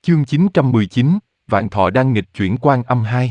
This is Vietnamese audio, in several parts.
Chương 919, Vạn Thọ Đan nghịch chuyển Quan Âm 2.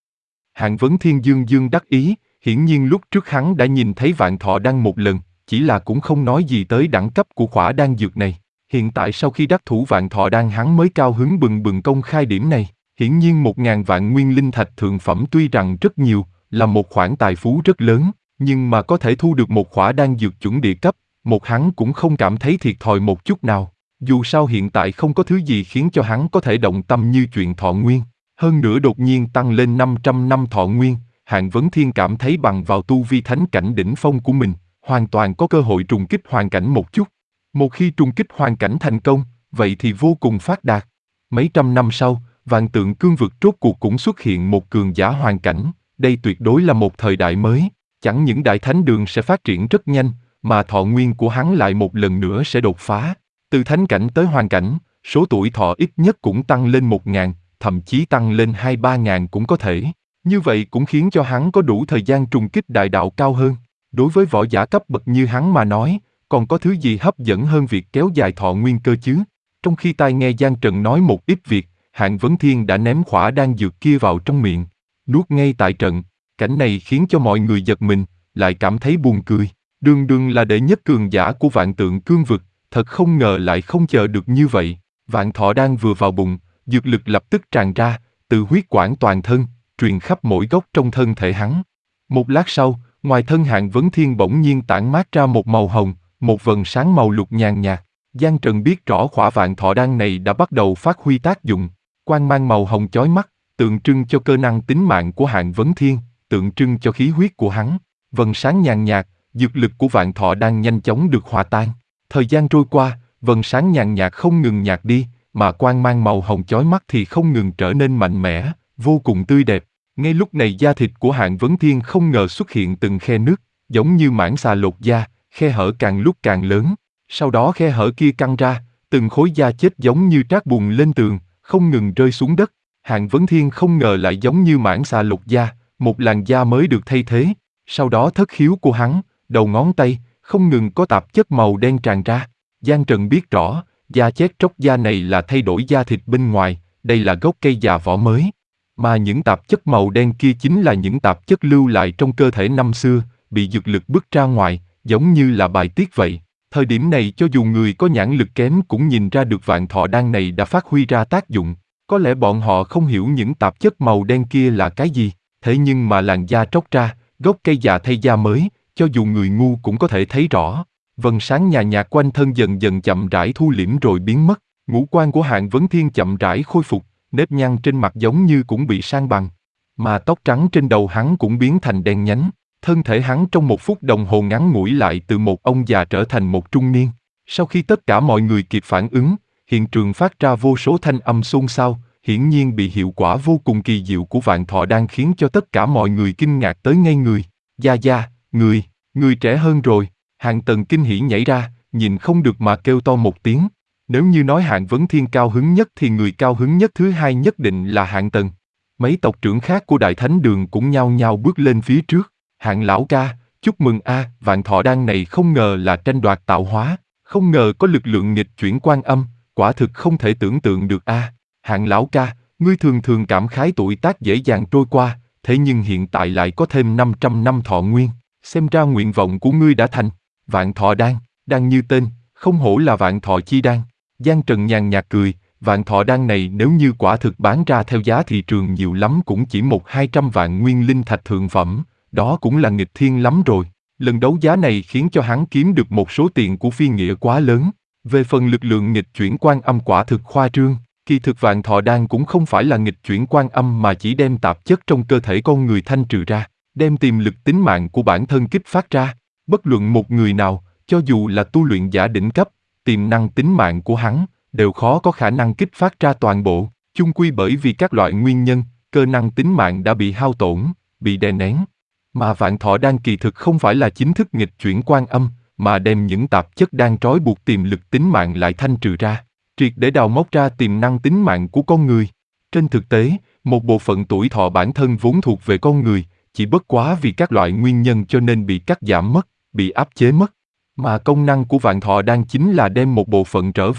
Hạng Vấn Thiên dương dương đắc ý, hiển nhiên lúc trước hắn đã nhìn thấy Vạn Thọ Đan một lần, chỉ là cũng không nói gì tới đẳng cấp của khỏa đan dược này. Hiện tại sau khi đắc thủ Vạn Thọ Đan hắn mới cao hứng bừng bừng công khai điểm này. Hiển nhiên 1000 vạn nguyên linh thạch thượng phẩm tuy rằng rất nhiều, là một khoản tài phú rất lớn, nhưng mà có thể thu được một khỏa đan dược chuẩn địa cấp, một hắn cũng không cảm thấy thiệt thòi một chút nào. Dù sao hiện tại không có thứ gì khiến cho hắn có thể động tâm như chuyện thọ nguyên. Hơn nữa đột nhiên tăng lên 500 năm thọ nguyên, Hạng Vấn Thiên cảm thấy bằng vào tu vi thánh cảnh đỉnh phong của mình, hoàn toàn có cơ hội trùng kích hoàn cảnh một chút. Một khi trùng kích hoàn cảnh thành công, vậy thì vô cùng phát đạt. Mấy trăm năm sau, Vạn Tượng Cương Vực rốt cuộc cũng xuất hiện một cường giả hoàn cảnh, đây tuyệt đối là một thời đại mới. Chẳng những đại thánh đường sẽ phát triển rất nhanh, mà thọ nguyên của hắn lại một lần nữa sẽ đột phá. Từ thánh cảnh tới hoàn cảnh, số tuổi thọ ít nhất cũng tăng lên 1000, thậm chí tăng lên 2-3 ngàn cũng có thể. Như vậy cũng khiến cho hắn có đủ thời gian trùng kích đại đạo cao hơn. Đối với võ giả cấp bậc như hắn mà nói, còn có thứ gì hấp dẫn hơn việc kéo dài thọ nguyên cơ chứ? Trong khi tai nghe Giang Trần nói một ít việc, Hạng Vấn Thiên đã ném khỏa đan dược kia vào trong miệng, nuốt ngay tại trận. Cảnh này khiến cho mọi người giật mình, lại cảm thấy buồn cười. Đường đường là đệ nhất cường giả của Vạn Tượng Cương Vực, thật không ngờ lại không chờ được như vậy. Vạn Thọ Đan vừa vào bụng, dược lực lập tức tràn ra, từ huyết quản toàn thân, truyền khắp mỗi góc trong thân thể hắn. Một lát sau, ngoài thân Hạng Vấn Thiên bỗng nhiên tản mát ra một màu hồng, một vầng sáng màu lục nhàn nhạt. Giang Trần biết rõ khỏa Vạn Thọ Đan này đã bắt đầu phát huy tác dụng, quang mang màu hồng chói mắt, tượng trưng cho cơ năng tính mạng của Hạng Vấn Thiên, tượng trưng cho khí huyết của hắn. Vầng sáng nhàn nhạt, dược lực của Vạn Thọ Đan nhanh chóng được hòa tan. Thời gian trôi qua, vầng sáng nhàn nhạt không ngừng nhạt đi, mà quang mang màu hồng chói mắt thì không ngừng trở nên mạnh mẽ, vô cùng tươi đẹp. Ngay lúc này da thịt của Hạng Vấn Thiên không ngờ xuất hiện từng khe nứt, giống như mãng xà lột da, khe hở càng lúc càng lớn. Sau đó khe hở kia căng ra, từng khối da chết giống như trát bùn lên tường, không ngừng rơi xuống đất. Hạng Vấn Thiên không ngờ lại giống như mãng xà lột da, một làn da mới được thay thế. Sau đó thất khiếu của hắn, đầu ngón tay, không ngừng có tạp chất màu đen tràn ra. Giang Trần biết rõ, da chết tróc da này là thay đổi da thịt bên ngoài, đây là gốc cây già vỏ mới. Mà những tạp chất màu đen kia chính là những tạp chất lưu lại trong cơ thể năm xưa, bị dược lực bức ra ngoài, giống như là bài tiết vậy. Thời điểm này cho dù người có nhãn lực kém cũng nhìn ra được Vạn Thọ Đan này đã phát huy ra tác dụng. Có lẽ bọn họ không hiểu những tạp chất màu đen kia là cái gì, thế nhưng mà làn da tróc ra, gốc cây già thay da mới, cho dù người ngu cũng có thể thấy rõ. Vầng sáng nhàn nhạt quanh thân dần dần chậm rãi thu liễm rồi biến mất, ngũ quan của Hạng Vấn Thiên chậm rãi khôi phục, nếp nhăn trên mặt giống như cũng bị san bằng, mà tóc trắng trên đầu hắn cũng biến thành đen nhánh. Thân thể hắn trong 1 phút đồng hồ ngắn ngủi lại từ một ông già trở thành một trung niên. Sau khi tất cả mọi người kịp phản ứng, hiện trường phát ra vô số thanh âm xôn xao, hiển nhiên bị hiệu quả vô cùng kỳ diệu của Vạn Thọ Đan khiến cho tất cả mọi người kinh ngạc tới ngây người. Gia Gia, người trẻ hơn rồi. Hạng Tần kinh hỉ nhảy ra, nhìn không được mà kêu to một tiếng. Nếu như nói Hạng Vấn Thiên cao hứng nhất thì người cao hứng nhất thứ hai nhất định là Hạng Tần. Mấy tộc trưởng khác của Đại Thánh Đường cũng nhao nhao bước lên phía trước. Hạng lão ca, chúc mừng a, Vạn Thọ Đan này không ngờ là tranh đoạt tạo hóa, không ngờ có lực lượng nghịch chuyển Quan Âm, quả thực không thể tưởng tượng được a. Hạng lão ca, ngươi thường thường cảm khái tuổi tác dễ dàng trôi qua, thế nhưng hiện tại lại có thêm 500 năm thọ nguyên, xem ra nguyện vọng của ngươi đã thành. Vạn Thọ Đan, đan như tên, không hổ là Vạn Thọ chi đan. Giang Trần nhàn nhạt cười, Vạn Thọ Đan này nếu như quả thực bán ra theo giá thị trường nhiều lắm cũng chỉ 100-200 vạn nguyên linh thạch thượng phẩm, đó cũng là nghịch thiên lắm rồi. Lần đấu giá này khiến cho hắn kiếm được một số tiền của phi nghĩa quá lớn. Về phần lực lượng nghịch chuyển Quan Âm quả thực khoa trương, kỳ thực Vạn Thọ Đan cũng không phải là nghịch chuyển Quan Âm mà chỉ đem tạp chất trong cơ thể con người thanh trừ ra, đem tiềm lực tính mạng của bản thân kích phát ra. Bất luận một người nào, cho dù là tu luyện giả đỉnh cấp, tiềm năng tính mạng của hắn đều khó có khả năng kích phát ra toàn bộ, chung quy bởi vì các loại nguyên nhân, cơ năng tính mạng đã bị hao tổn, bị đè nén. Mà Vạn Thọ Đan kỳ thực không phải là chính thức nghịch chuyển Quan Âm, mà đem những tạp chất đang trói buộc tiềm lực tính mạng lại thanh trừ ra, triệt để đào móc ra tiềm năng tính mạng của con người. Trên thực tế, một bộ phận tuổi thọ bản thân vốn thuộc về con người, chỉ bất quá vì các loại nguyên nhân cho nên bị cắt giảm mất, bị áp chế mất. Mà công năng của Vạn Thọ Đan chính là đem một bộ phận trở về.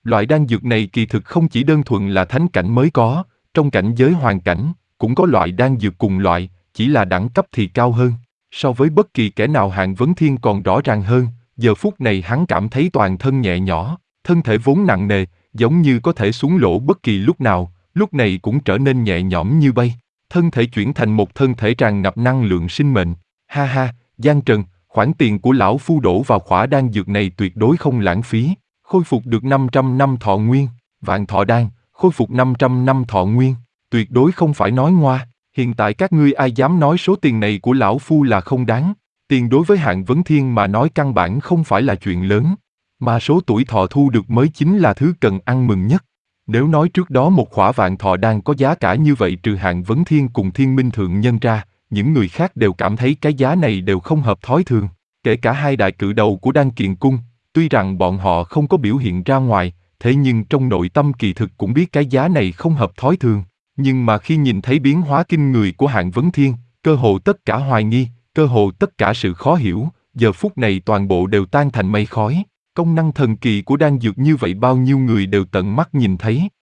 Loại đan dược này kỳ thực không chỉ đơn thuần là thánh cảnh mới có, trong cảnh giới hoàn cảnh, cũng có loại đan dược cùng loại, chỉ là đẳng cấp thì cao hơn. So với bất kỳ kẻ nào Hạng Vấn Thiên còn rõ ràng hơn, giờ phút này hắn cảm thấy toàn thân nhẹ nhõm, thân thể vốn nặng nề, giống như có thể xuống lỗ bất kỳ lúc nào, lúc này cũng trở nên nhẹ nhõm như bay. Thân thể chuyển thành một thân thể tràn ngập năng lượng sinh mệnh. Ha ha, Giang Trần, khoản tiền của lão phu đổ vào khỏa đan dược này tuyệt đối không lãng phí. Khôi phục được 500 năm thọ nguyên, vạn thọ đan, khôi phục 500 năm thọ nguyên, tuyệt đối không phải nói ngoa. Hiện tại các ngươi ai dám nói số tiền này của lão phu là không đáng. Tiền đối với Hạng Vấn Thiên mà nói căn bản không phải là chuyện lớn, mà số tuổi thọ thu được mới chính là thứ cần ăn mừng nhất. Nếu nói trước đó một khỏa vạn thọ đan có giá cả như vậy trừ Hạng Vấn Thiên cùng Thiên Minh Thượng Nhân ra, những người khác đều cảm thấy cái giá này đều không hợp thói thường. Kể cả hai đại cự đầu của Đan Kiền Cung, tuy rằng bọn họ không có biểu hiện ra ngoài, thế nhưng trong nội tâm kỳ thực cũng biết cái giá này không hợp thói thường. Nhưng mà khi nhìn thấy biến hóa kinh người của Hạng Vấn Thiên, cơ hồ tất cả hoài nghi, cơ hồ tất cả sự khó hiểu, giờ phút này toàn bộ đều tan thành mây khói. Công năng thần kỳ của đan dược như vậy bao nhiêu người đều tận mắt nhìn thấy.